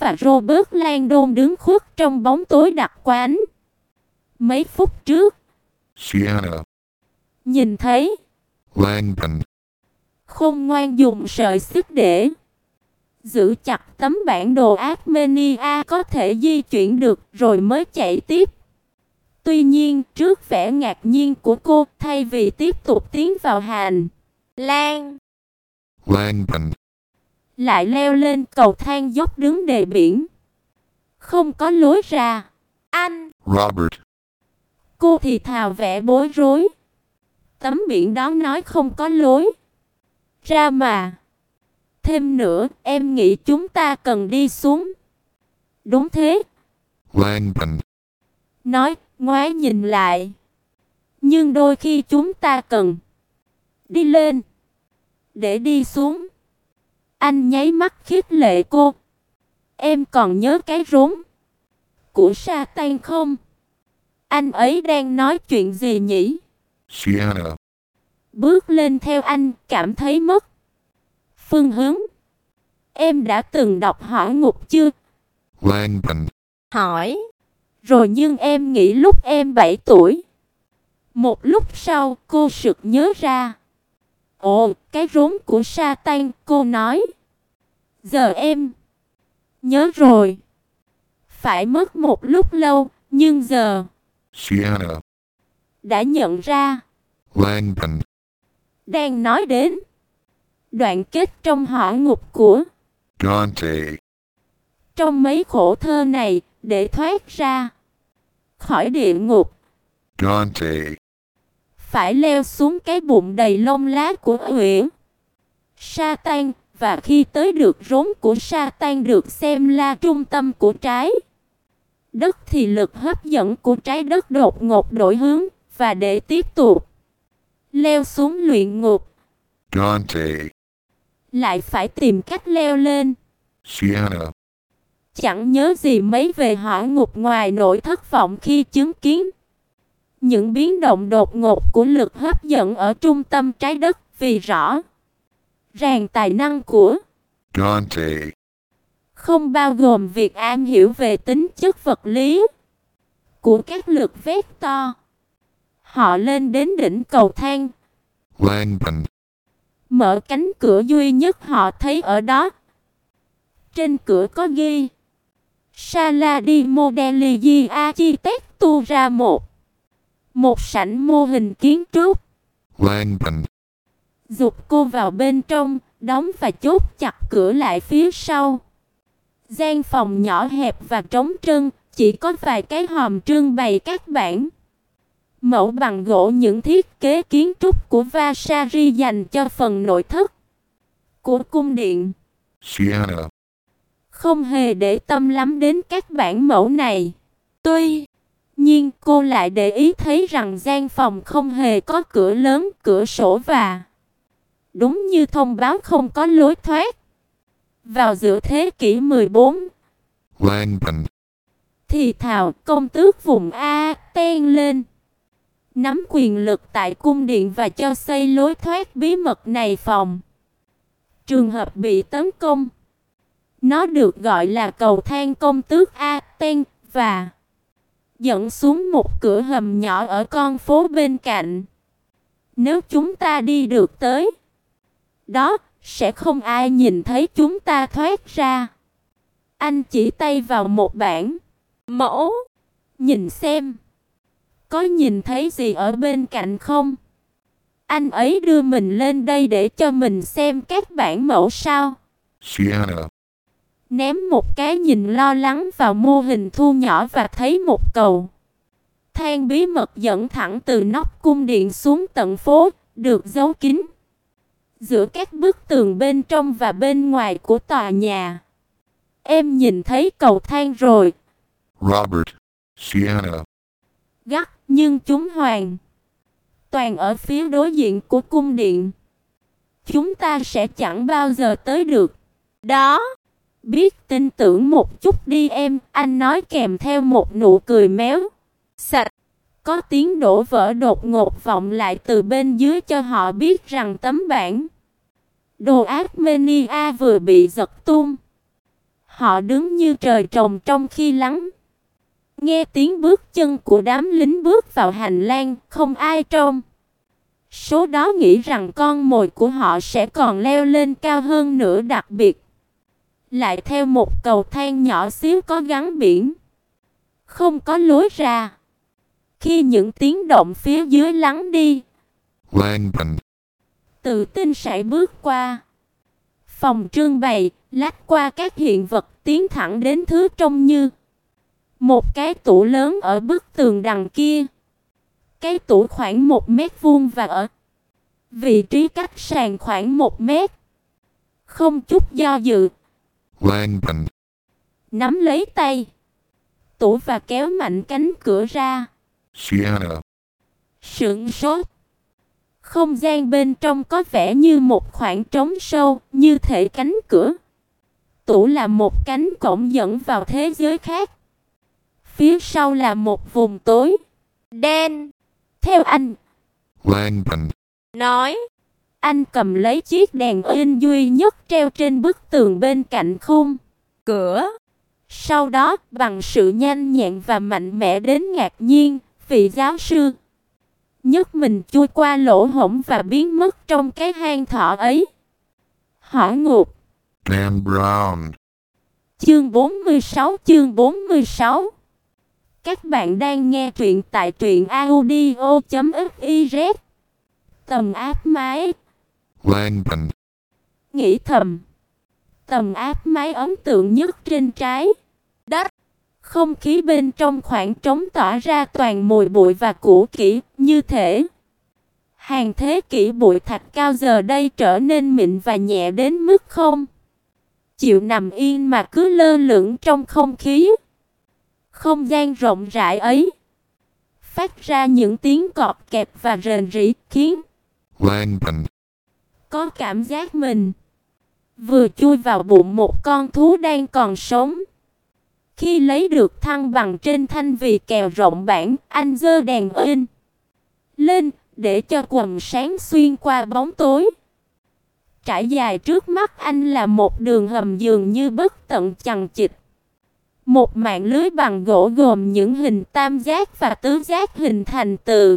và Robert Langdon đứng khuất trong bóng tối đặc quánh. Mấy phút trước, Sienna, nhìn thấy Langdon, Khôn Ngoan dùng sợi xích để giữ chặt tấm bản đồ Armenia có thể di chuyển được rồi mới chạy tiếp. Tuy nhiên, trước vẻ ngạc nhiên của cô, thay vì tiếp tục tiến vào hành lang, Langdon, lại leo lên cầu thang dốc đứng đề biển. Không có lối ra. Anh! Robert, Cô thì thào vẻ bối rối. Tấm biển đó nói không có lối ra mà. Thêm nữa, em nghĩ chúng ta cần đi xuống. Đúng thế. Langdon, Nói, ngoái nhìn lại. Nhưng đôi khi chúng ta cần đi lên để đi xuống. Anh nháy mắt khích lệ cô. Em còn nhớ cái rốn của Satan không? Anh ấy đang nói chuyện gì nhỉ? Sienna, Bước lên theo anh, cảm thấy mất phương hướng. Em đã từng đọc Hỏa Ngục chưa? Langdon, Hỏi. Rồi nhưng em nghĩ lúc em 7 tuổi. Một lúc sau cô sực nhớ ra. Ồ, cái rốn của Satan, cô nói. Giờ em nhớ rồi. Phải mất một lúc lâu, nhưng giờ Sienna, đã nhận ra. Langdon, Đang nói đến đoạn kết trong Hỏa Ngục của Dante, trong mấy khổ thơ này, để thoát ra khỏi địa ngục, Dante, phải leo xuống cái bụng đầy lông lá của Uyển Satan, và khi tới được rốn của Satan được xem là trung tâm của trái đất thì lực hấp dẫn của trái đất đột ngột đổi hướng, và để tiếp tục leo xuống luyện ngục, Dante, lại phải tìm cách leo lên. Sienna, Chẳng nhớ gì mấy về hỏa ngục ngoài nỗi thất vọng khi chứng kiến những biến động đột ngột của lực hấp dẫn ở trung tâm trái đất, vì rõ ràng tài năng của Dante, không bao gồm việc am hiểu về tính chất vật lý của các lực vector. Họ lên đến đỉnh cầu thang, Langdon, mở cánh cửa duy nhất họ thấy ở đó. Trên cửa có ghi Sala di Modelli Architectura một sảnh mô hình kiến trúc. Langdon, Giục cô vào bên trong, đóng và chốt chặt cửa lại phía sau. Gian phòng nhỏ hẹp và trống trơn, chỉ có vài cái hòm trưng bày các bản mẫu bằng gỗ, những thiết kế kiến trúc của Vasari dành cho phần nội thất của cung điện. Sienna, Không hề để tâm lắm đến các bản mẫu này. Tuy nhiên cô lại để ý thấy rằng gian phòng không hề có cửa lớn, cửa sổ, và đúng như thông báo không có lối thoát. Vào giữa thế kỷ 14, Langdon, thì thào công tước vùng Aten lên, nắm quyền lực tại cung điện và cho xây lối thoát bí mật này phòng trường hợp bị tấn công. Nó được gọi là cầu thang công tước Aten, và dẫn xuống một cửa hầm nhỏ ở con phố bên cạnh. Nếu chúng ta đi được tới đó, sẽ không ai nhìn thấy chúng ta thoát ra. Anh chỉ tay vào một bản mẫu. Nhìn xem, có nhìn thấy gì ở bên cạnh không? Anh ấy đưa mình lên đây để cho mình xem các bản mẫu sao? Sienna, Ném một cái nhìn lo lắng vào mô hình thu nhỏ và thấy một cầu thang bí mật dẫn thẳng từ nóc cung điện xuống tận phố, được giấu kín giữa các bức tường bên trong và bên ngoài của tòa nhà. Em nhìn thấy cầu thang rồi. Robert, Sienna, Gắt, nhưng chúng hoàn toàn ở phía đối diện của cung điện. Chúng ta sẽ chẳng bao giờ tới được đó. Biết tin tưởng một chút đi em, anh nói kèm theo một nụ cười méo sạch. Có tiếng đổ vỡ đột ngột vọng lại từ bên dưới cho họ biết rằng tấm bản đồ Armenia vừa bị giật tung. Họ đứng như trời trồng trong khi lắng nghe tiếng bước chân của đám lính bước vào hành lang, không ai trong số đó nghĩ rằng con mồi của họ sẽ còn leo lên cao hơn nữa, đặc biệt lại theo một cầu thang nhỏ xíu có gắn biển, không có lối ra. Khi những tiếng động phía dưới lắng đi, Langdon, tự tin sải bước qua phòng trưng bày, lách qua các hiện vật, tiến thẳng đến thứ trông như một cái tủ lớn ở bức tường đằng kia. Cái tủ khoảng 1 mét vuông và ở vị trí cách sàn khoảng 1 mét. Không chút do dự, Langdon, nắm lấy tay tủ và kéo mạnh cánh cửa ra. Sienna, Sửng sốt. Không gian bên trong có vẻ như một khoảng trống sâu, như thể cánh cửa tủ là một cánh cổng dẫn vào thế giới khác. Phía sau là một vùng tối đen. Theo anh Langdon, nói, anh cầm lấy chiếc đèn in duy nhất treo trên bức tường bên cạnh khung cửa. Sau đó, bằng sự nhanh nhẹn và mạnh mẽ đến ngạc nhiên, vị giáo sư nhấc mình chui qua lỗ hổng và biến mất trong cái hang thọ ấy. Hỏa ngục. Dan Brown, Chương 46. Các bạn đang nghe truyện tại truyệnaudio.fiz. Tầm áp mái. Langdon, Nghĩ thầm. Tầm áp mái ấn tượng nhất trên trái đất. Không khí bên trong khoảng trống tỏa ra toàn mùi bụi và cũ kỹ, như thể hàng thế kỷ bụi thạch cao giờ đây trở nên mịn và nhẹ đến mức không chịu nằm yên mà cứ lơ lửng trong không khí. Không gian rộng rãi ấy phát ra những tiếng cọp kẹp và rền rĩ, khiến Langdon, có cảm giác mình vừa chui vào bụng một con thú đang còn sống. Khi lấy được thăng bằng trên thanh vì kèo rộng bản, anh giơ đèn in lên để cho quầng sáng xuyên qua bóng tối. Trải dài trước mắt anh là một đường hầm dường như bất tận chằng chịt. Một mạng lưới bằng gỗ gồm những hình tam giác và tứ giác hình thành từ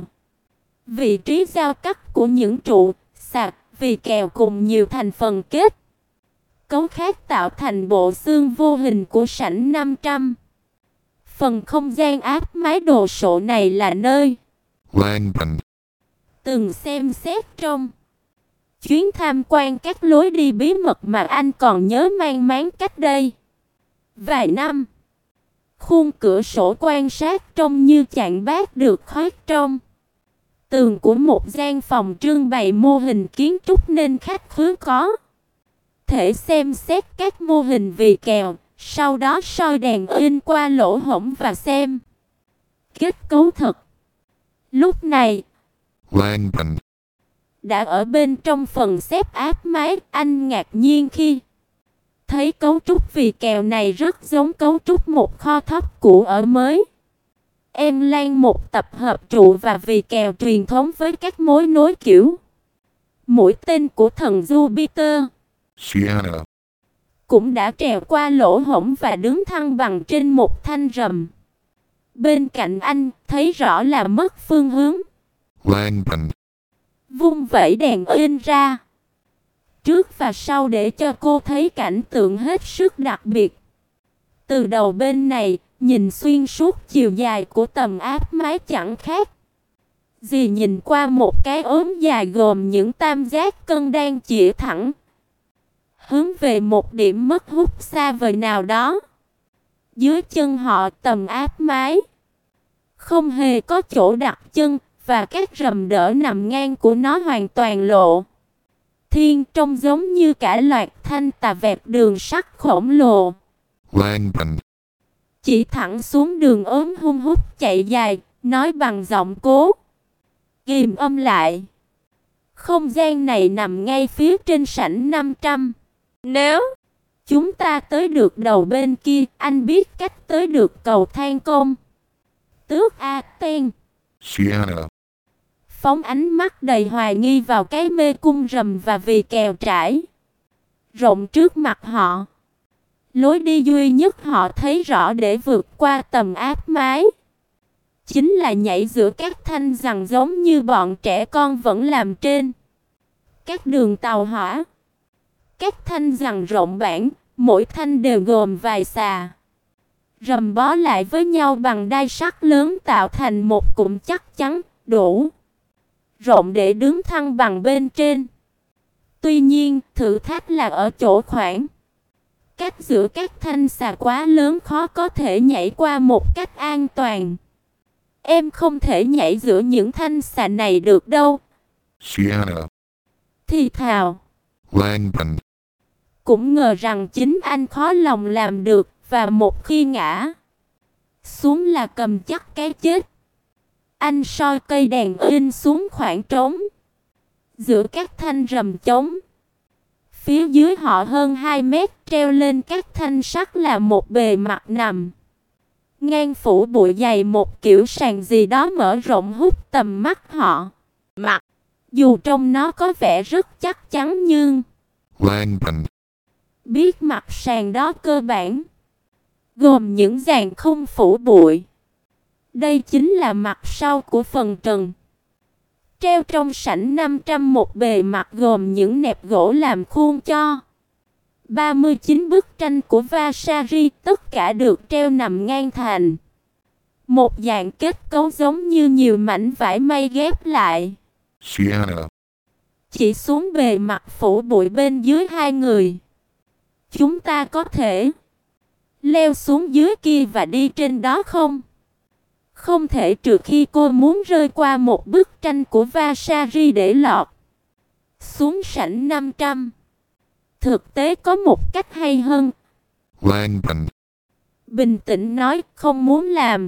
vị trí giao cắt của những trụ, sạc, vì kèo cùng nhiều thành phần kết cấu khác tạo thành bộ xương vô hình của sảnh 500. Phần không gian áp mái đồ sộ này là nơi Langdon, từng xem xét trong chuyến tham quan các lối đi bí mật mà anh còn nhớ mang máng cách đây vài năm. Khung cửa sổ quan sát trông như chạng bát được khoét trong tường của một gian phòng trưng bày mô hình kiến trúc nên khách khứa có thể xem xét các mô hình vì kèo, sau đó soi đèn in qua lỗ hổng và xem kết cấu thật. Lúc này, Langdon, đã ở bên trong phần xếp áp mái, anh ngạc nhiên khi thấy cấu trúc vì kèo này rất giống cấu trúc một kho thóc cũ ở mới. Em Lan một tập hợp trụ và vì kèo truyền thống với các mối nối kiểu mũi tên của thần Jupiter. Sienna, Cũng đã trèo qua lỗ hổng và đứng thăng bằng trên một thanh rầm. Bên cạnh anh, thấy rõ là mất phương hướng. Langdon, Vung vẩy đèn in ra trước và sau để cho cô thấy cảnh tượng hết sức đặc biệt. Từ đầu bên này, nhìn xuyên suốt chiều dài của tầm áp mái chẳng khác gì nhìn qua một cái ốm dài gồm những tam giác cân đang chĩa thẳng hướng về một điểm mất hút xa vời nào đó. Dưới chân họ tầm áp mái không hề có chỗ đặt chân và các rầm đỡ nằm ngang của nó hoàn toàn lộ thiên, trông giống như cả loạt thanh tà vẹt đường sắt khổng lồ Langdon, chỉ thẳng xuống đường ốm hun hút chạy dài, nói bằng giọng cố ghim âm lại. Không gian này nằm ngay phía trên sảnh 500. Nếu chúng ta tới được đầu bên kia, anh biết cách tới được cầu thang công tước Aten. Sienna, Phóng ánh mắt đầy hoài nghi vào cái mê cung rầm và vì kèo trải rộng trước mặt họ Lối đi duy nhất họ thấy rõ để vượt qua tầm áp mái chính là nhảy giữa các thanh rằng giống như bọn trẻ con vẫn làm trên các đường tàu hỏa. Các thanh rằng rộng bản, mỗi thanh đều gồm vài xà rầm bó lại với nhau bằng đai sắt lớn tạo thành một cụm chắc chắn, đủ rộng để đứng thăng bằng bên trên. Tuy nhiên, thử thách là ở chỗ khoảng cách giữa các thanh xà quá lớn, khó có thể nhảy qua một cách an toàn. Em không thể nhảy giữa những thanh xà này được đâu. Sienna, Thì thào. Langdon, Cũng ngờ rằng chính anh khó lòng làm được, và một khi ngã xuống là cầm chắc cái chết. Anh soi cây đèn in xuống khoảng trống giữa các thanh rầm trống. Phía dưới họ hơn 2 mét, treo lên các thanh sắt là một bề mặt nằm ngang phủ bụi dày, một kiểu sàn gì đó mở rộng hút tầm mắt họ. Dù trong nó có vẻ rất chắc chắn nhưng Langdon, biết mặt sàn đó cơ bản gồm những dàn không phủ bụi. Đây chính là mặt sau của phần trần. Treo trong sảnh 500 một bề mặt gồm những nẹp gỗ làm khuôn cho 39 bức tranh của Vasari, tất cả được treo nằm ngang thành một dạng kết cấu giống như nhiều mảnh vải may ghép lại. Sienna, Chỉ xuống bề mặt phủ bụi bên dưới hai người. Chúng ta có thể leo xuống dưới kia và đi trên đó không? Không thể, trừ khi cô muốn rơi qua một bức tranh của Vasari để lọt xuống sảnh 500. Thực tế có một cách hay hơn. Langdon, Bình tĩnh nói, không muốn làm.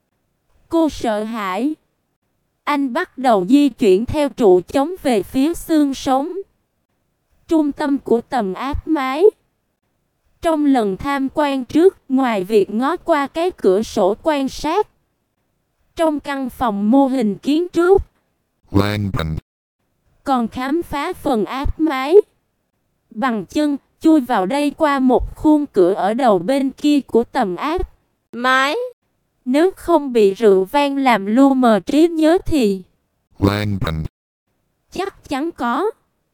Cô sợ hãi. Anh bắt đầu di chuyển theo trụ chống về phía xương sống, trung tâm của tầm áp mái. Trong lần tham quan trước, ngoài việc ngó qua cái cửa sổ quan sát trong căn phòng mô hình kiến trúc, Langdon, còn khám phá phần áp mái bằng chân, chui vào đây qua một khuôn cửa ở đầu bên kia của tầm áp mái. Nếu không bị rượu vang làm lu mờ trí nhớ thì Langdon, chắc chắn có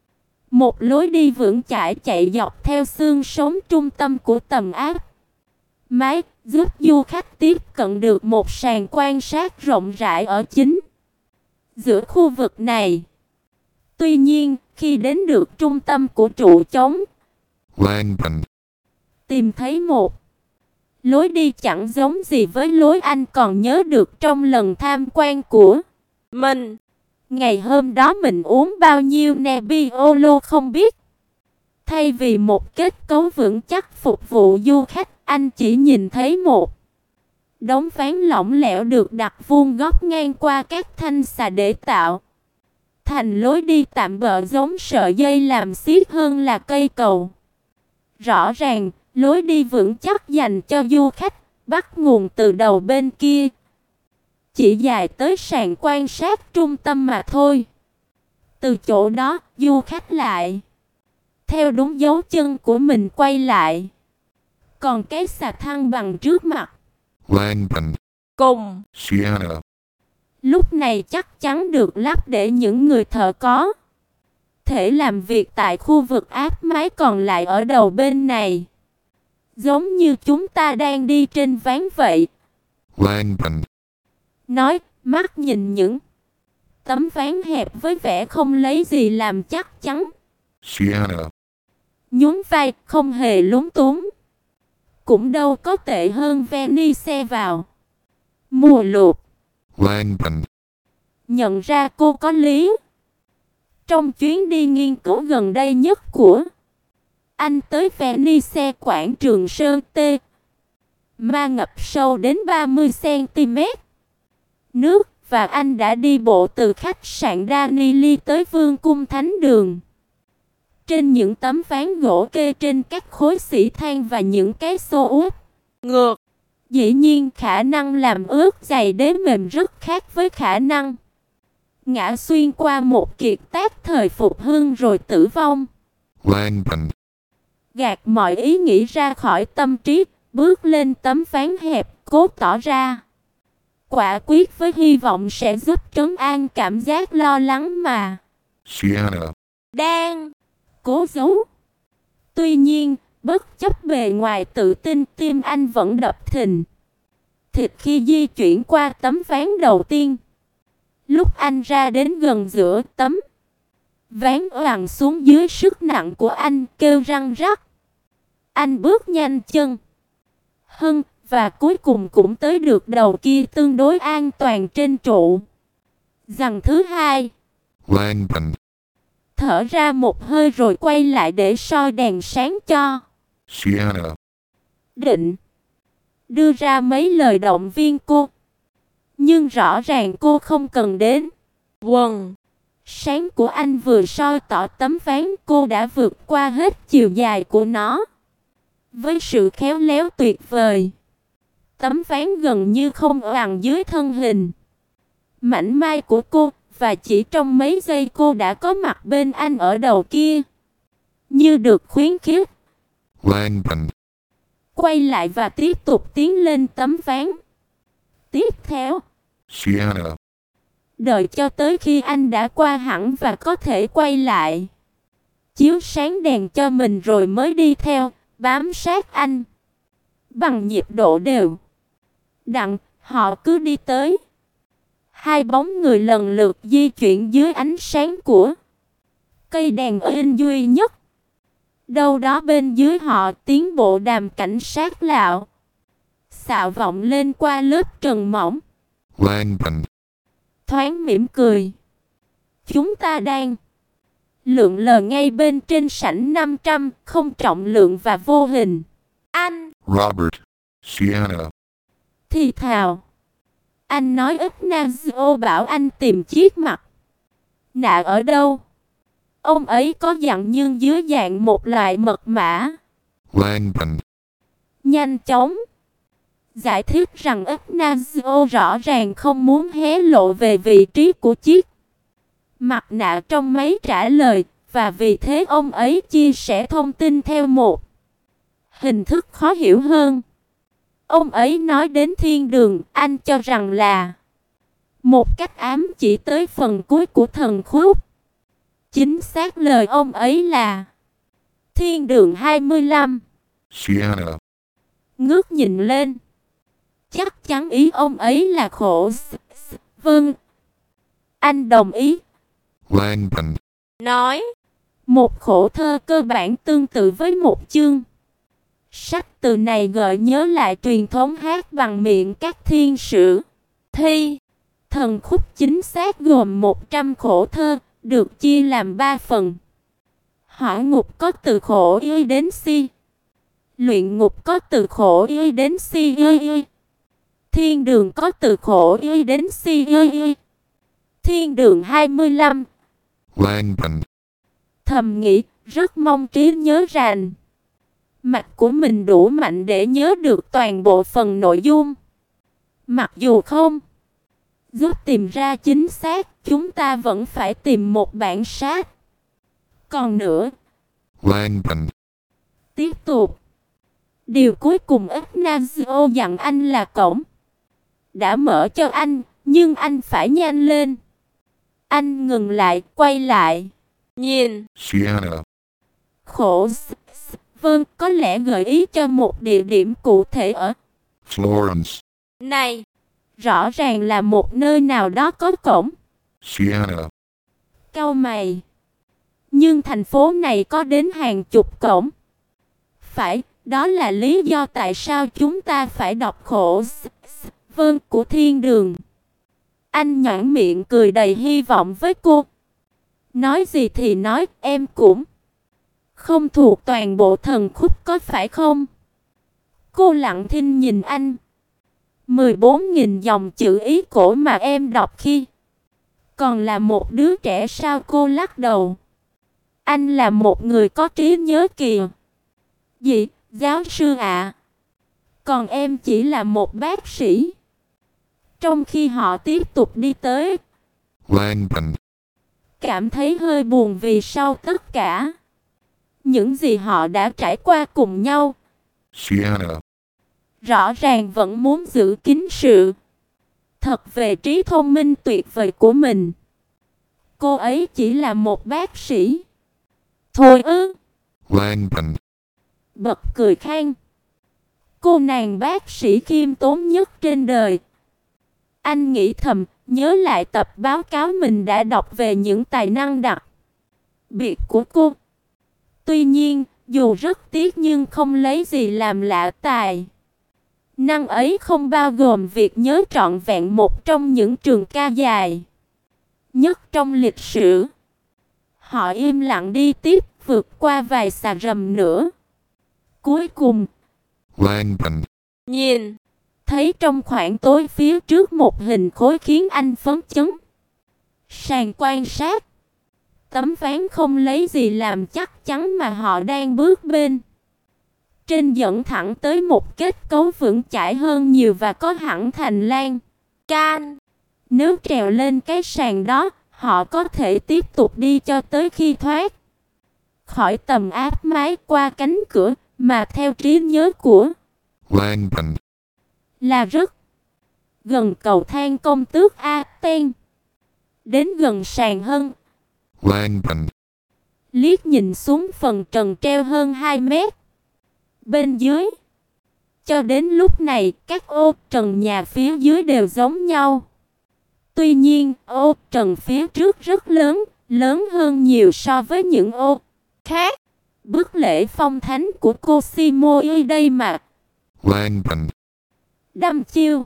một lối đi vững chãi chạy dọc theo xương sống trung tâm của tầm áp mái, giúp du khách tiếp cận được một sàn quan sát rộng rãi ở chính giữa khu vực này. Tuy nhiên, khi đến được trung tâm của trụ chống, Langdon, tìm thấy một lối đi chẳng giống gì với lối anh còn nhớ được trong lần tham quan của mình. Ngày hôm đó mình uống bao nhiêu Nebbiolo không biết. Thay vì một kết cấu vững chắc phục vụ du khách, anh chỉ nhìn thấy một đống ván lỏng lẻo được đặt vuông góc ngang qua các thanh xà để tạo thành lối đi tạm bợ giống sợi dây làm xiết hơn là cây cầu. Rõ ràng, lối đi vững chắc dành cho du khách bắt nguồn từ đầu bên kia, chỉ dài tới sàn quan sát trung tâm mà thôi. Từ chỗ đó, du khách lại theo đúng dấu chân của mình quay lại. Còn cái xà thăng bằng trước mặt Langdon, cùng Sienna, lúc này chắc chắn được lắp để những người thợ có thể làm việc tại khu vực áp mái còn lại ở đầu bên này. Giống như chúng ta đang đi trên ván vậy. Langdon, Nói, mắt nhìn những tấm ván hẹp với vẻ không lấy gì làm chắc chắn. Sienna, Nhún vai, không hề lúng túng. Cũng đâu có tệ hơn Venice vào mùa lụt. Langdon, Nhận ra cô có lý. Trong chuyến đi nghiên cứu gần đây nhất của anh tới Venice, quảng trường Sơn Tê ma ngập sâu đến 30 cm nước, và anh đã đi bộ từ khách sạn Danili tới Vương cung Thánh đường. Trên những tấm ván gỗ kê trên các khối xỉ than và những cái xô úp ngược. Dĩ nhiên khả năng làm ướt giày đế mềm rất khác với khả năng ngã xuyên qua một kiệt tác thời phục hưng rồi tử vong. Langdon, Gạt mọi ý nghĩ ra khỏi tâm trí, bước lên tấm ván hẹp, cố tỏ ra quả quyết với hy vọng sẽ giúp trấn an cảm giác lo lắng mà Sienna, đang cố giấu. Tuy nhiên, bất chấp bề ngoài tự tin, tim anh vẫn đập thình thịch khi di chuyển qua tấm ván đầu tiên. Lúc anh ra đến gần giữa tấm ván oằn xuống dưới sức nặng của anh, kêu răng rắc. Anh bước nhanh chân hơn và cuối cùng cũng tới được đầu kia tương đối an toàn trên trụ. Dằn thứ hai, Langdon, thở ra một hơi rồi quay lại để soi đèn sáng cho. Sienna, Định đưa ra mấy lời động viên cô, nhưng rõ ràng cô không cần đến. Quần sáng của anh vừa soi tỏ tấm ván, cô đã vượt qua hết chiều dài của nó. Với sự khéo léo tuyệt vời, tấm ván gần như không oằn dưới thân hình mảnh mai của cô, và chỉ trong mấy giây cô đã có mặt bên anh ở đầu kia. Như được khuyến khích, Langdon, quay lại và tiếp tục tiến lên tấm ván tiếp theo. Sienna, Đợi cho tới khi anh đã qua hẳn và có thể quay lại, chiếu sáng đèn cho mình rồi mới đi theo, bám sát anh. Bằng nhịp độ đều đặn, họ cứ đi tới. Hai bóng người lần lượt di chuyển dưới ánh sáng của cây đèn in duy nhất. Đâu đó bên dưới họ, tiếng bộ đàm cảnh sát lạo xạo vọng lên qua lớp trần mỏng. Langdon, Thoáng mỉm cười. Chúng ta đang lượn lờ ngay bên trên sảnh 500, không trọng lượng và vô hình. Anh Robert, Sienna, thì thào. Anh nói Ignacio bảo anh tìm chiếc mặt nạ ở đâu. Ông ấy có dặn nhưng dưới dạng một loại mật mã. Langdon, Nhanh chóng giải thích rằng Ignacio rõ ràng không muốn hé lộ về vị trí của chiếc mặt nạ trong máy trả lời, và vì thế ông ấy chia sẻ thông tin theo một hình thức khó hiểu hơn. Ông ấy nói đến thiên đường, anh cho rằng là một cách ám chỉ tới phần cuối của thần khúc. Chính xác lời ông ấy là thiên đường 25. Sienna, Ngước nhìn lên, chắc chắn ý ông ấy là khổ. Vâng, anh đồng ý. Langdon, Nói một khổ thơ cơ bản tương tự với một chương sách từ này gợi nhớ lại truyền thống hát bằng miệng các thiên sử. Thi thần khúc chính xác gồm 100 khổ thơ, được chia làm 3 phần. Hỏa ngục có từ khổ y đến si. Luyện ngục có từ khổ y đến si y. Thiên đường có từ khổ y đến si y. Thiên đường 25. Langdon, Thầm nghĩ, rất mong trí nhớ rằng mạch của mình đủ mạnh để nhớ được toàn bộ phần nội dung. Mặc dù không giúp tìm ra chính xác, chúng ta vẫn phải tìm một bản sát. Còn nữa, Langdon, tiếp tục. Điều cuối cùng Ignacio dặn anh là cổng đã mở cho anh, nhưng anh phải nhanh lên. Anh ngừng lại, quay lại, nhìn. Sienna, Khổ. Vâng, có lẽ gợi ý cho một địa điểm cụ thể ở Florence, này. Rõ ràng là một nơi nào đó có cổng. Sienna, Cau mày. Nhưng thành phố này có đến hàng chục cổng. Phải, đó là lý do tại sao chúng ta phải đọc khổ vâng của thiên đường. Anh nhoẻn miệng cười đầy hy vọng với cô. Nói gì thì nói, em cũng không thuộc toàn bộ thần khúc có phải không? Cô lặng thinh nhìn anh. 14.000 dòng chữ ý cổ mà em đọc khi còn là một đứa trẻ sao? Cô lắc đầu. Anh là một người có trí nhớ kìa. Gì, giáo sư ạ? Còn em chỉ là một bác sĩ. Trong khi họ tiếp tục đi tới, Langdon, cảm thấy hơi buồn vì sau tất cả, Những gì họ đã trải qua cùng nhau, Sienna, rõ ràng vẫn muốn giữ kín sự thật về trí thông minh tuyệt vời của mình. Cô ấy chỉ là một bác sĩ thôi ư? Langdon, Bật cười khan. Cô nàng bác sĩ khiêm tốn nhất trên đời. Anh nghĩ thầm, nhớ lại tập báo cáo mình đã đọc về những tài năng đặc biệt của cô. Tuy nhiên, dù rất tiếc nhưng không lấy gì làm lạ, tài năng ấy không bao gồm việc nhớ trọn vẹn một trong những trường ca dài nhất trong lịch sử. Họ im lặng đi tiếp, vượt qua vài xà rầm nữa. Cuối cùng, Langdon, nhìn thấy trong khoảng tối phía trước một hình khối khiến anh phấn chấn. Sàn quan sát, tấm ván không lấy gì làm chắc chắn mà họ đang bước bên trên dẫn thẳng tới một kết cấu vững chãi hơn nhiều và có hẳn thành lan can. Nếu trèo lên cái sàn đó, họ có thể tiếp tục đi cho tới khi thoát khỏi tầm áp mái qua cánh cửa, mà theo trí nhớ của Langdon, là rất gần cầu thang công tước Aten. Đến gần sàn hơn, Langdon, liếc nhìn xuống phần trần treo hơn 2 mét bên dưới. Cho đến lúc này, các ô trần nhà phía dưới đều giống nhau. Tuy nhiên, ô trần phía trước rất lớn, lớn hơn nhiều so với những ô khác. Bức lễ phong thánh của Cosimo ở đây mà. Langdon, Đăm chiêu.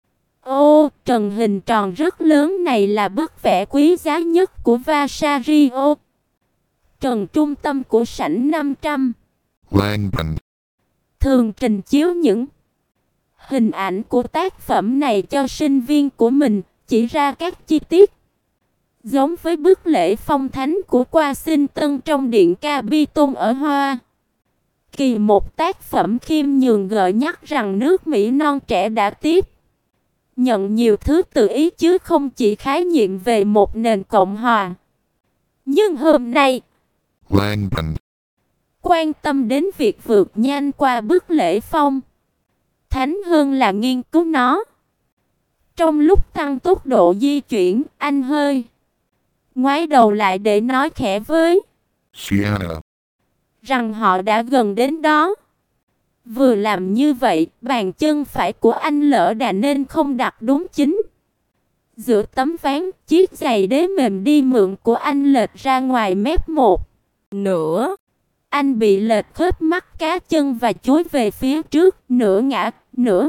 Ô trần hình tròn rất lớn này là bức vẽ quý giá nhất của Vassario. Trần trung tâm của sảnh 500. Langdon, Thường trình chiếu những hình ảnh của tác phẩm này cho sinh viên của mình, chỉ ra các chi tiết giống với bức lễ phong thánh của Washington trong điện Capitol ở Hoa Kỳ, một tác phẩm khiêm nhường gợi nhắc rằng nước Mỹ non trẻ đã tiếp nhận nhiều thứ từ Ý chứ không chỉ khái niệm về một nền cộng hòa. Nhưng hôm nay, Langdon, quan tâm đến việc vượt nhanh qua bức lễ phong thánh hơn là nghiên cứu nó. Trong lúc tăng tốc độ di chuyển, anh hơi ngoái đầu lại để nói khẽ với Sienna, rằng họ đã gần đến đó. Vừa làm như vậy, bàn chân phải của anh lỡ đà nên không đặt đúng chính giữa tấm ván. Chiếc giày đế mềm đi mượn của anh lệch ra ngoài mép một nửa. Anh bị lệch khớp mắt cá chân và chúi về phía trước, nửa ngã, nửa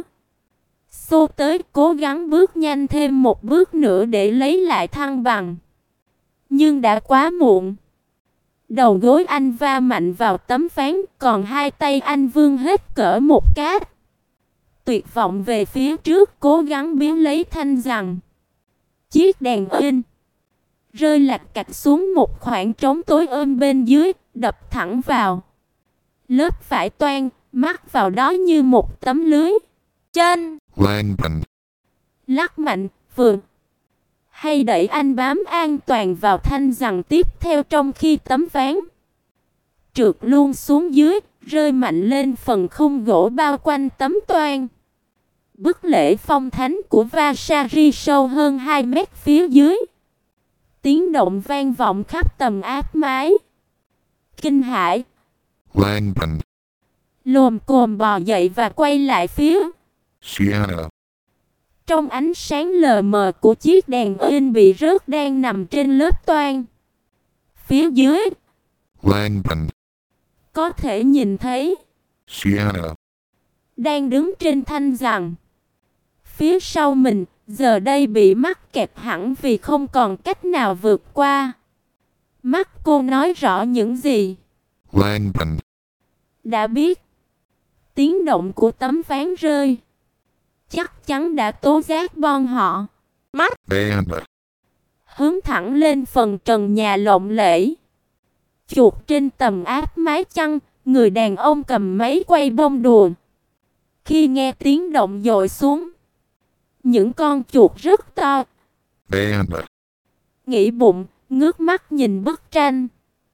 xô tới, cố gắng bước nhanh thêm một bước nữa để lấy lại thăng bằng. Nhưng đã quá muộn. Đầu gối anh va mạnh vào tấm ván, còn hai tay anh vươn hết cỡ một cái. Tuyệt vọng về phía trước, cố gắng biến lấy thanh rằng. Chiếc đèn in rơi lạch cạch xuống một khoảng trống tối ôm bên dưới, đập thẳng vào lớp vải toan, mắc vào đó như một tấm lưới. Trên Langdon, lắc mạnh, vừa hay đẩy anh bám an toàn vào thanh rằng tiếp theo, trong khi tấm ván trượt luôn xuống dưới, rơi mạnh lên phần khung gỗ bao quanh tấm toan. Bức lễ phong thánh của Vasari sâu hơn 2 mét phía dưới. Tiếng động vang vọng khắp tầm áp mái. Kinh hãi, Langdon, lồm cồm bò dậy và quay lại phía. Sienna, Trong ánh sáng lờ mờ của chiếc đèn in bị rớt đang nằm trên lớp toan. Phía dưới, Langdon, có thể nhìn thấy Sienna, đang đứng trên thanh rằng. Phía sau mình, giờ đây bị mắc kẹt hẳn vì không còn cách nào vượt qua. Mắt cô nói rõ những gì Langdon, đã biết. Tiếng động của tấm ván rơi chắc chắn đã tố giác bọn họ. Mắt Anna, hướng thẳng lên phần trần nhà lộng lẫy. Chuột trên tầm áp mái chăn, người đàn ông cầm máy quay bông đùa. Khi nghe tiếng động dội xuống, những con chuột rất to. Anna, Nghĩ bụng, ngước mắt nhìn bức tranh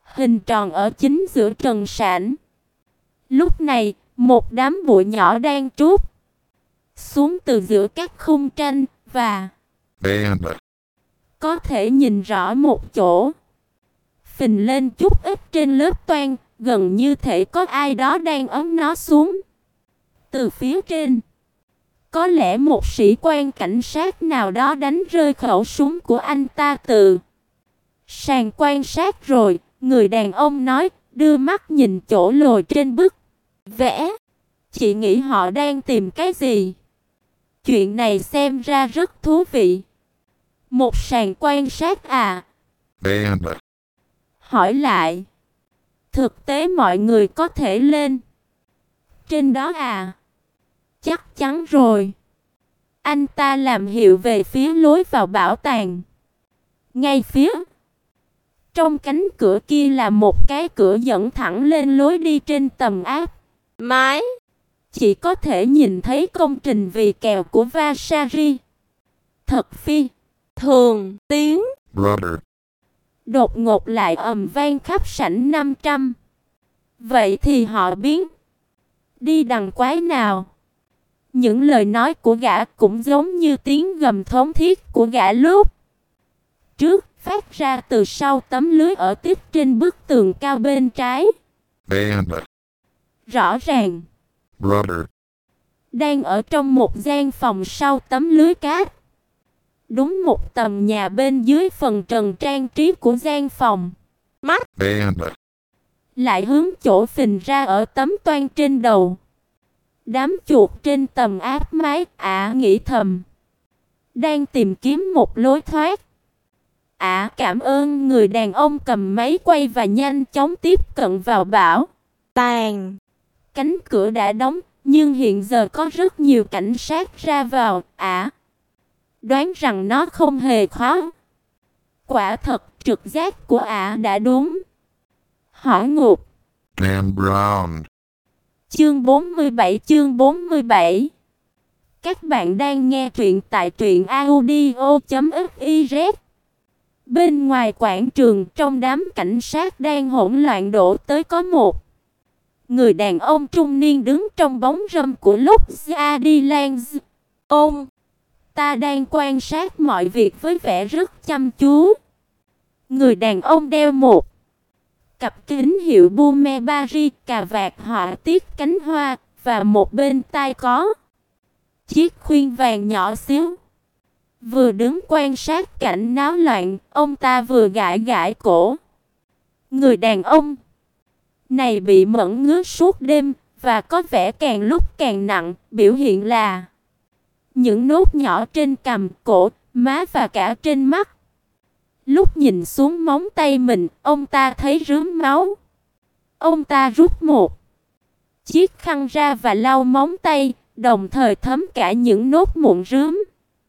hình tròn ở chính giữa trần sảnh. Lúc này, một đám bụi nhỏ đang trút xuống từ giữa các khung tranh và band, có thể nhìn rõ một chỗ. Phình lên chút ít trên lớp toan, gần như thể có ai đó đang ấn nó xuống. Từ phía trên, có lẽ một sĩ quan cảnh sát nào đó đánh rơi khẩu súng của anh ta từ sàn quan sát rồi, người đàn ông nói, đưa mắt nhìn chỗ lồi trên bức vẽ. Chị nghĩ họ đang tìm cái gì? Chuyện này xem ra rất thú vị. Một sàn quan sát à? band, Hỏi lại. Thực tế mọi người có thể lên trên đó à? Chắc chắn rồi. Anh ta làm hiệu về phía lối vào bảo tàng. Ngay phía trong cánh cửa kia là một cái cửa dẫn thẳng lên lối đi trên tầng áp mái. Chỉ có thể nhìn thấy công trình vì kèo của Vasari. Thật phi thường tiếng brother, đột ngột lại ầm vang khắp sảnh 500. Vậy thì họ biến đi đằng quái nào? Những lời nói của gã cũng giống như tiếng gầm thống thiết của gã lúc trước phát ra từ sau tấm lưới ở tiếp trên bức tường cao bên trái. band, Rõ ràng, brother, đang ở trong một gian phòng sau tấm lưới cát. Đúng một tầm nhà bên dưới phần trần trang trí của gian phòng. Mắt band, lại hướng chỗ phình ra ở tấm toan trên đầu. Đám chuột trên tầm áp mái nghĩ thầm. Đang tìm kiếm một lối thoát. Cảm ơn. Người đàn ông cầm máy quay và nhanh chóng tiếp cận vào bảo tàng. Cánh cửa đã đóng, nhưng hiện giờ có rất nhiều cảnh sát ra vào. Đoán rằng nó không hề khó. Quả thật trực giác của đã đúng. Hỏi ngục. Dan Brown, Chương 47. Các bạn đang nghe truyện tại truyệnaudio.fiz. Bên ngoài quảng trường, trong đám cảnh sát đang hỗn loạn đổ tới, có một người đàn ông trung niên đứng trong bóng râm của Los Angeles. Ông ta đang quan sát mọi việc với vẻ rất chăm chú. Người đàn ông đeo một cặp kính hiệu Bumebari, cà vạt họa tiết cánh hoa và một bên tai có chiếc khuyên vàng nhỏ xíu. Vừa đứng quan sát cảnh náo loạn, ông ta vừa gãi gãi cổ. Người đàn ông này bị mẫn ngứa suốt đêm và có vẻ càng lúc càng nặng, biểu hiện là những nốt nhỏ trên cằm, cổ, má và cả trên mắt. Lúc nhìn xuống móng tay mình, ông ta thấy rướm máu. Ông ta rút một chiếc khăn ra và lau móng tay, đồng thời thấm cả những nốt mụn rướm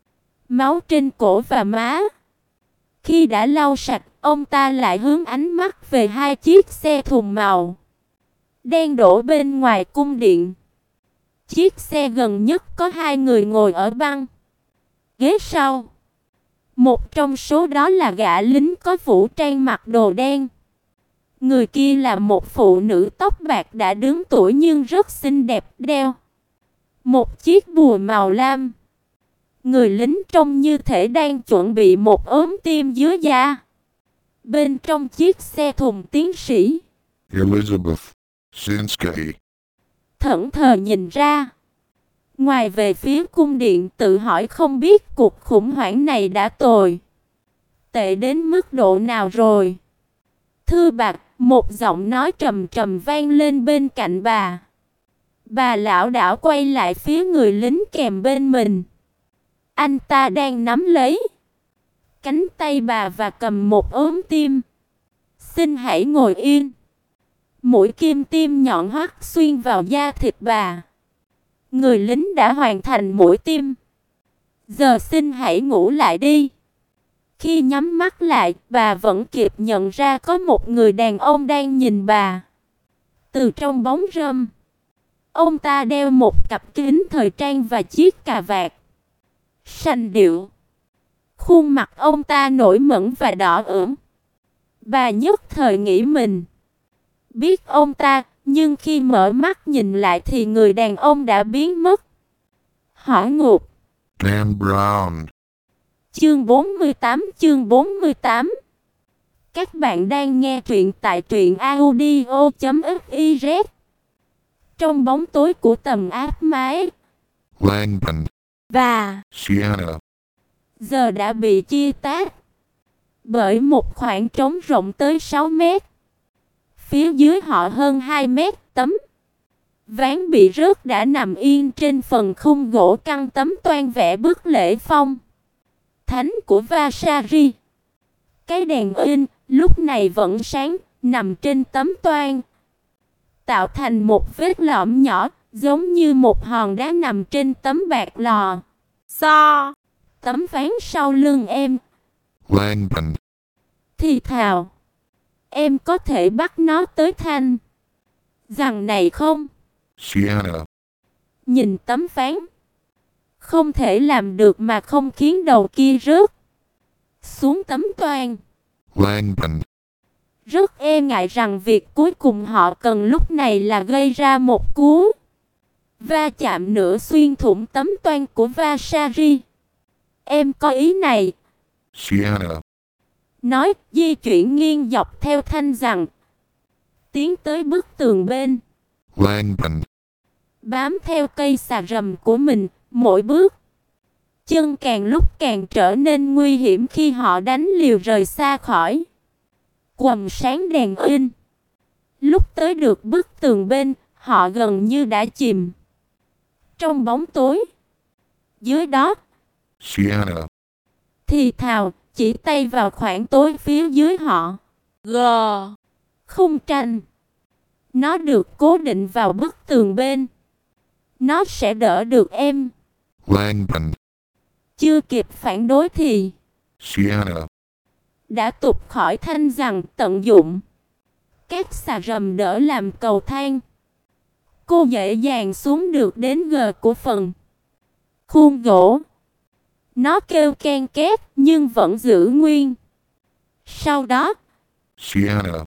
máu trên cổ và má. Khi đã lau sạch, ông ta lại hướng ánh mắt về hai chiếc xe thùng màu đen đổ bên ngoài cung điện. Chiếc xe gần nhất có hai người ngồi ở băng ghế sau. Một trong số đó là gã lính có vũ trang mặc đồ đen. Người kia là một phụ nữ tóc bạc đã đứng tuổi nhưng rất xinh đẹp, đeo một chiếc bùa màu lam. Người lính trông như thể đang chuẩn bị một ốm tim dưới da. Bên trong chiếc xe thùng, tiến sĩ Elizabeth Sinsky, thẫn thờ nhìn ra ngoài về phía cung điện, tự hỏi không biết cuộc khủng hoảng này đã tồi tệ đến mức độ nào rồi. Thưa bạc, một giọng nói trầm trầm vang lên bên cạnh bà. Bà lão đảo quay lại phía người lính kèm bên mình. Anh ta đang nắm lấy cánh tay bà và cầm một ốm tim. Xin hãy ngồi yên. Mũi kim tiêm nhọn hoắt xuyên vào da thịt bà. Người lính đã hoàn thành mũi tiêm. Giờ xin hãy ngủ lại đi. Khi nhắm mắt lại, bà vẫn kịp nhận ra có một người đàn ông đang nhìn bà từ trong bóng râm. Ông ta đeo một cặp kính thời trang và chiếc cà vạt sành điệu. Khuôn mặt ông ta nổi mẩn và đỏ ửng. Bà nhất thời nghĩ mình biết ông ta, nhưng khi mở mắt nhìn lại thì người đàn ông đã biến mất. Hỏa ngục. Dan Brown. Chương 48. Các bạn đang nghe truyện tại truyệnaudio.fiz. Trong bóng tối của tầm áp mái, Langdon. và Sienna. giờ đã bị chia tách bởi một khoảng trống rộng tới 6 mét. Phía dưới họ hơn 2 mét, tấm ván bị rớt đã nằm yên trên phần khung gỗ căng tấm toan vẽ bức lễ phong thánh của Vasari. Cái đèn in lúc này vẫn sáng, nằm trên tấm toan, tạo thành một vết lõm nhỏ, giống như một hòn đá nằm trên tấm bạc lò. Tấm ván sau lưng em. Langdon. Thì thào. Em có thể bắt nó tới thanh rằng này không? Sienna. Nhìn tấm ván, không thể làm được mà không khiến đầu kia rớt xuống tấm toan. Langdon. Rất e ngại rằng việc cuối cùng họ cần lúc này là gây ra một cú va chạm nữa xuyên thủng tấm toan của Vasari. Em có ý này. Sienna. Nói, di chuyển nghiêng dọc theo thanh rằng, tiến tới bức tường bên. Langdon. Bám theo cây xà rầm của mình, mỗi bước chân càng lúc càng trở nên nguy hiểm khi họ đánh liều rời xa khỏi quầng sáng đèn in. Lúc tới được bức tường bên, họ gần như đã chìm trong bóng tối. Dưới đó, Sienna. thì thào, chỉ tay vào khoảng tối phía dưới họ. Khung tranh. Nó được cố định vào bức tường bên. Nó sẽ đỡ được em. Langdon. Chưa kịp phản đối thì Sienna. đã tụt khỏi thanh rằng, tận dụng các xà rầm đỡ làm cầu thang. Cô dễ dàng xuống được đến gờ của phần khuôn gỗ. Nó kêu ken két nhưng vẫn giữ nguyên. Sau đó, Sienna.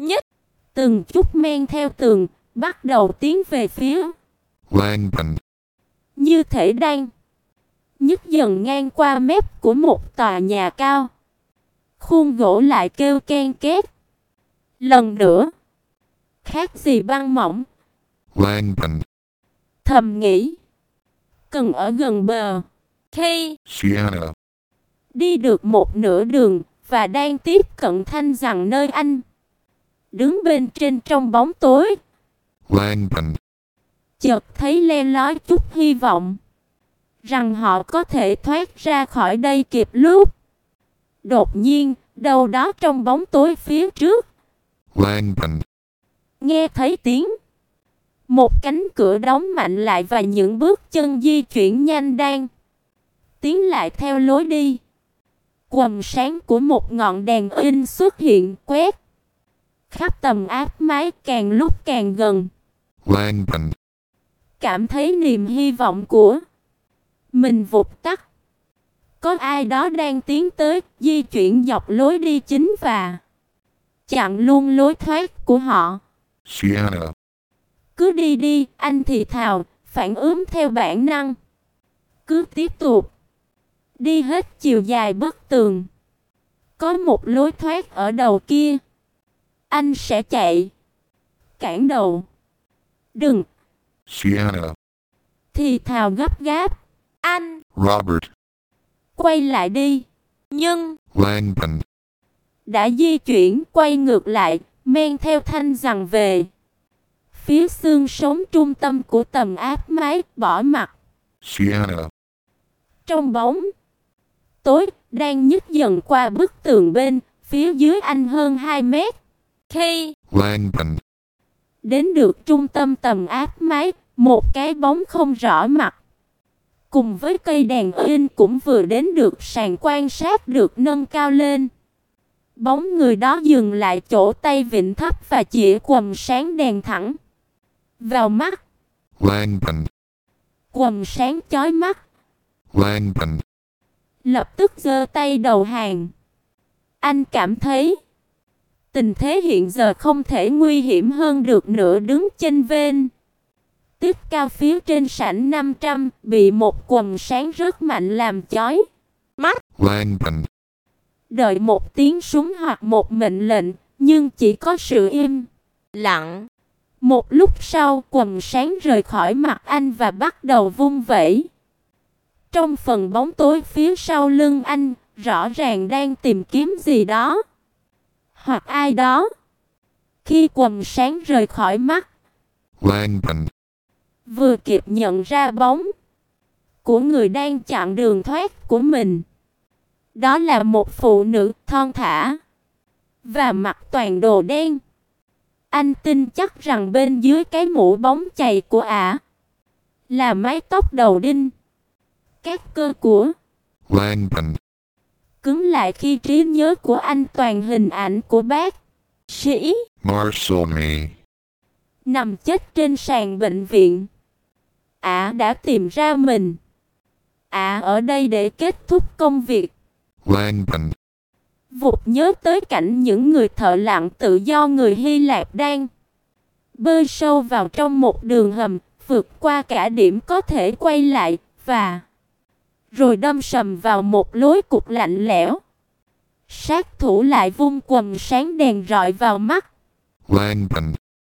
từng chút men theo tường, bắt đầu tiến về phía, Langdon. như thể đang nhích dần ngang qua mép của một tòa nhà cao. Khuôn gỗ lại kêu ken két. Lần nữa, khác gì băng mỏng. Langdon. Thầm nghĩ, cần ở gần bờ. Khi Sienna. đi được một nửa đường và đang tiếp cận thanh rằng nơi anh đứng bên trên trong bóng tối, Langdon. chợt thấy le lói chút hy vọng rằng họ có thể thoát ra khỏi đây kịp lúc. Đột nhiên, đâu đó trong bóng tối phía trước, Langdon. nghe thấy tiếng một cánh cửa đóng mạnh lại và những bước chân di chuyển nhanh đang tiến lại theo lối đi. Quầng sáng của một ngọn đèn in xuất hiện, quét khắp tầm áp mái, càng lúc càng gần. Langdon. Cảm thấy niềm hy vọng của mình vụt tắt. Có ai đó đang tiến tới, di chuyển dọc lối đi chính và chặn luôn lối thoát của họ. Sienna. Cứ đi đi, anh thì thào, phản ứng theo bản năng. Cứ tiếp tục đi hết chiều dài bức tường. Có một lối thoát ở đầu kia. Anh sẽ chạy. Cản đầu. Đừng. Sienna. Thì thào gấp gáp. Anh. Robert. Quay lại đi. Nhưng Langdon. đã di chuyển, quay ngược lại, men theo thanh rằng về phía xương sống trung tâm của tầm áp mái, bỏ mặt Sienna. trong bóng tối, đang nhích dần qua bức tường bên, phía dưới anh hơn 2 mét. Khi Langdon. đến được trung tâm tầm áp mái, một cái bóng không rõ mặt, cùng với cây đèn in cũng vừa đến được sàn quan sát được nâng cao lên. Bóng người đó dừng lại chỗ tay vịn thấp và chĩa quầng sáng đèn thẳng vào mắt. Langdon. Quầng sáng chói mắt. Langdon. Lập tức giơ tay đầu hàng. Anh cảm thấy Tình thế hiện giờ không thể nguy hiểm hơn được nữa, đứng chênh vênh. Tiếp cao phía trên sảnh 500 bị một quầng sáng rất mạnh làm chói mắt. Langban. Đợi một tiếng súng hoặc một mệnh lệnh, nhưng chỉ có sự im lặng. Một lúc sau, quầng sáng rời khỏi mặt anh và bắt đầu vung vẩy. Trong phần bóng tối phía sau lưng anh, rõ ràng đang tìm kiếm gì đó hoặc ai đó. Khi quầng sáng rời khỏi mắt, Langban. vừa kịp nhận ra bóng của người đang chặn đường thoát của mình. Đó là một phụ nữ thon thả và mặc toàn đồ đen. Anh tin chắc rằng bên dưới cái mũ bóng chày của ả là mái tóc đầu đinh. Các cơ của Langban. cứng lại khi trí nhớ của anh toàn hình ảnh của bác sĩ Marcelme. nằm chết trên sàn bệnh viện. Ả đã tìm ra mình. Ả ở đây để kết thúc công việc. Langban. Vụt nhớ tới cảnh những người thợ lặn tự do người Hy Lạp đang bơi sâu vào trong một đường hầm, vượt qua cả điểm có thể quay lại, và rồi đâm sầm vào một lối cụt lạnh lẽo. Sát thủ lại vung quầng sáng đèn rọi vào mắt. Langban.